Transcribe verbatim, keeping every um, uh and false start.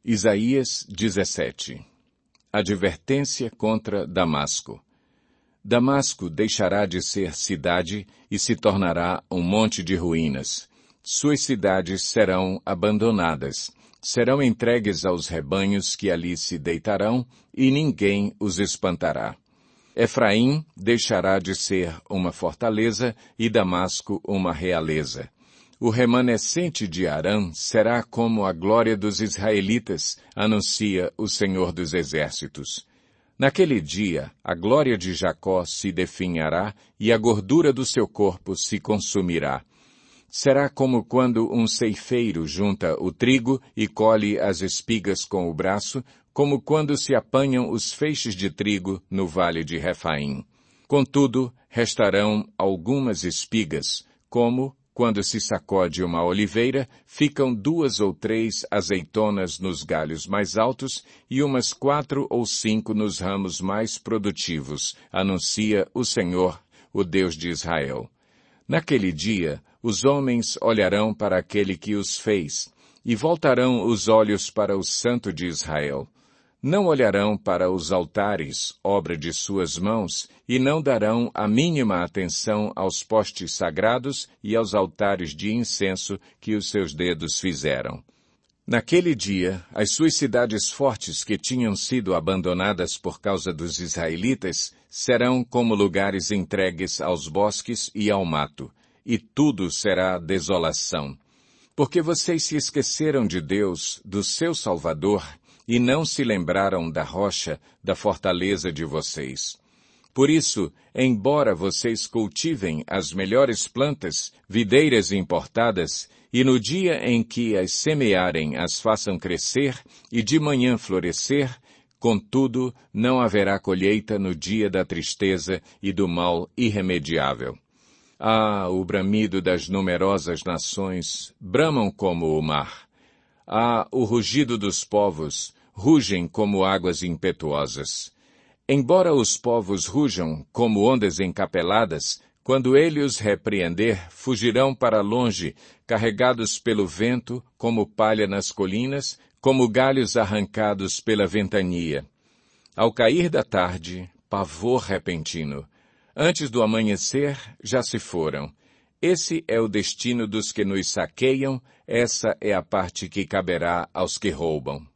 Isaías dezessete. Advertência contra Damasco. Damasco deixará de ser cidade e se tornará um monte de ruínas. Suas cidades serão abandonadas, serão entregues aos rebanhos que ali se deitarão, e ninguém os espantará. Efraim deixará de ser uma fortaleza e Damasco uma realeza. O remanescente de Harã será como a glória dos israelitas, anuncia o Senhor dos Exércitos. Naquele dia, a glória de Jacó se definhará e a gordura do seu corpo se consumirá. Será como quando um ceifeiro junta o trigo e colhe as espigas com o braço, como quando se apanham os feixes de trigo no vale de Refaim. Contudo, restarão algumas espigas, como, quando se sacode uma oliveira, ficam duas ou três azeitonas nos galhos mais altos e umas quatro ou cinco nos ramos mais produtivos, anuncia o Senhor, o Deus de Israel. Naquele dia, os homens olharão para aquele que os fez, e voltarão os olhos para o Santo de Israel. Não olharão para os altares, obra de suas mãos, e não darão a mínima atenção aos postes sagrados e aos altares de incenso que os seus dedos fizeram. Naquele dia, as suas cidades fortes que tinham sido abandonadas por causa dos israelitas serão como lugares entregues aos bosques e ao mato, e tudo será desolação. Porque vocês se esqueceram de Deus, do seu Salvador, e não se lembraram da rocha, da fortaleza de vocês. Por isso, embora vocês cultivem as melhores plantas, videiras importadas, e no dia em que as semearem as façam crescer, e de manhã florescer, contudo, não haverá colheita no dia da tristeza e do mal irremediável. Ah, o bramido das numerosas nações, bramam como o mar. Ah, o rugido dos povos, rugem como águas impetuosas. Embora os povos rujam como ondas encapeladas, quando ele os repreender, fugirão para longe, carregados pelo vento, como palha nas colinas, como galhos arrancados pela ventania. Ao cair da tarde, pavor repentino. Antes do amanhecer, já se foram. Esse é o destino dos que nos saqueiam, essa é a parte que caberá aos que roubam.